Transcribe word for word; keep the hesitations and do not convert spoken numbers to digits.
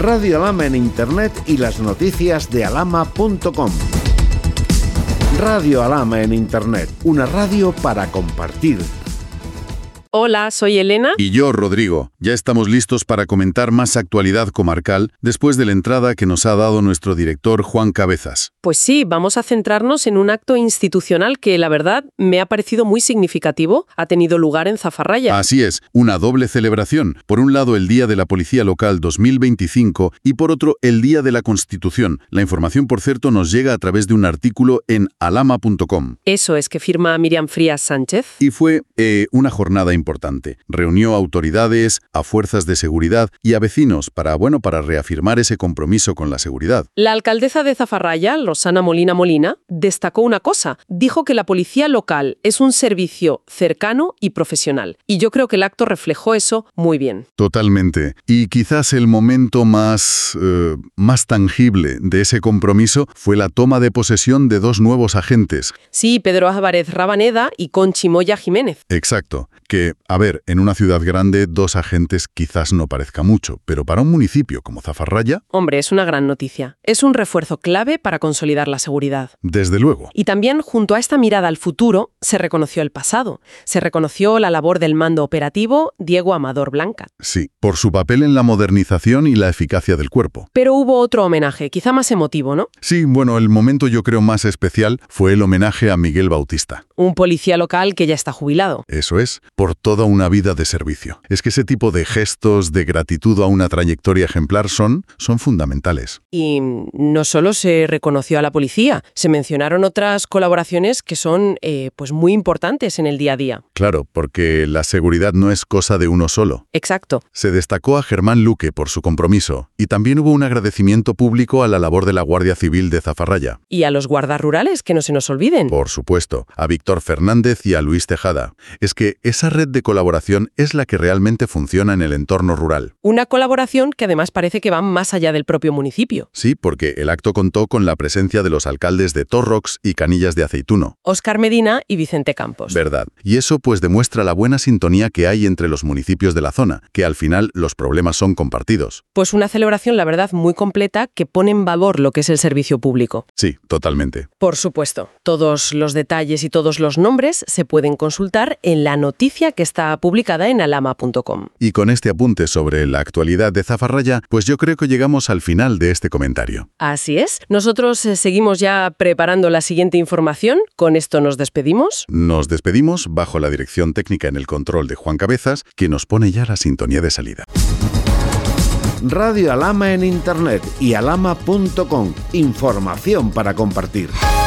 Radio Alhama en Internet y las noticias de alhama punto com. Radio Alhama en Internet, una radio para compartir. Hola, soy Elena. Y yo, Rodrigo. Ya estamos listos para comentar más actualidad comarcal después de la entrada que nos ha dado nuestro director Juan Cabezas. Pues sí, vamos a centrarnos en un acto institucional que, la verdad, me ha parecido muy significativo. Ha tenido lugar en Zafarraya. Así es, una doble celebración. Por un lado, el Día de la Policía Local dos mil veinticinco y por otro, el Día de la Constitución. La información, por cierto, nos llega a través de un artículo en alhama punto com. Eso es, que firma Miriam Frías Sánchez. Y fue eh, una jornada importante. Reunió a autoridades, a fuerzas de seguridad y a vecinos para, bueno, para reafirmar ese compromiso con la seguridad. La alcaldesa de Zafarraya, Rosana Molina Molina, destacó una cosa. Dijo que la policía local es un servicio cercano y profesional. Y yo creo que el acto reflejó eso muy bien. Totalmente. Y quizás el momento más, eh, más tangible de ese compromiso fue la toma de posesión de dos nuevos agentes. Sí, Pedro Álvarez Rabaneda y Conchi Moya Jiménez. Exacto. Que, a ver, en una ciudad grande, dos agentes quizás no parezca mucho, pero para un municipio como Zafarraya... Hombre, es una gran noticia. Es un refuerzo clave para consolidar la seguridad. Desde luego. Y también, junto a esta mirada al futuro, se reconoció el pasado. Se reconoció la labor del mando operativo Diego Amador Blanca. Sí, por su papel en la modernización y la eficacia del cuerpo. Pero hubo otro homenaje, quizá más emotivo, ¿no? Sí, bueno, el momento yo creo más especial fue el homenaje a Miguel Bautista. Un policía local que ya está jubilado. Eso es, por toda una vida de servicio. Es que ese tipo de gestos de gratitud a una trayectoria ejemplar son, son fundamentales. Y no solo se reconoció a la policía, se mencionaron otras colaboraciones que son eh, pues muy importantes en el día a día. Claro, porque la seguridad no es cosa de uno solo. Exacto. Se destacó a Germán Luque por su compromiso y también hubo un agradecimiento público a la labor de la Guardia Civil de Zafarraya. Y a los guardas rurales, que no se nos olviden. Por supuesto, a Víctor Fernández y a Luis Tejada. Es que esa red de colaboración es la que realmente funciona en el entorno rural. Una colaboración que además parece que va más allá del propio municipio. Sí, porque el acto contó con la presencia de los alcaldes de Torrox y Canillas de Aceituno. Óscar Medina y Vicente Campos. Verdad. Y eso pues demuestra la buena sintonía que hay entre los municipios de la zona, que al final los problemas son compartidos. Pues una celebración, la verdad, muy completa que pone en valor lo que es el servicio público. Sí, totalmente. Por supuesto. Todos los detalles y todos los nombres se pueden consultar en la noticia que está publicada en alhama punto com. Y con este apunte sobre la actualidad de Zafarraya, pues yo creo que llegamos al final de este comentario. Así es. Nosotros eh, seguimos ya preparando la siguiente información. Con esto nos despedimos. Nos despedimos bajo la dirección técnica en el control de Juan Cabezas, que nos pone ya la sintonía de salida. Radio Alhama en Internet y alhama punto com. Información para compartir.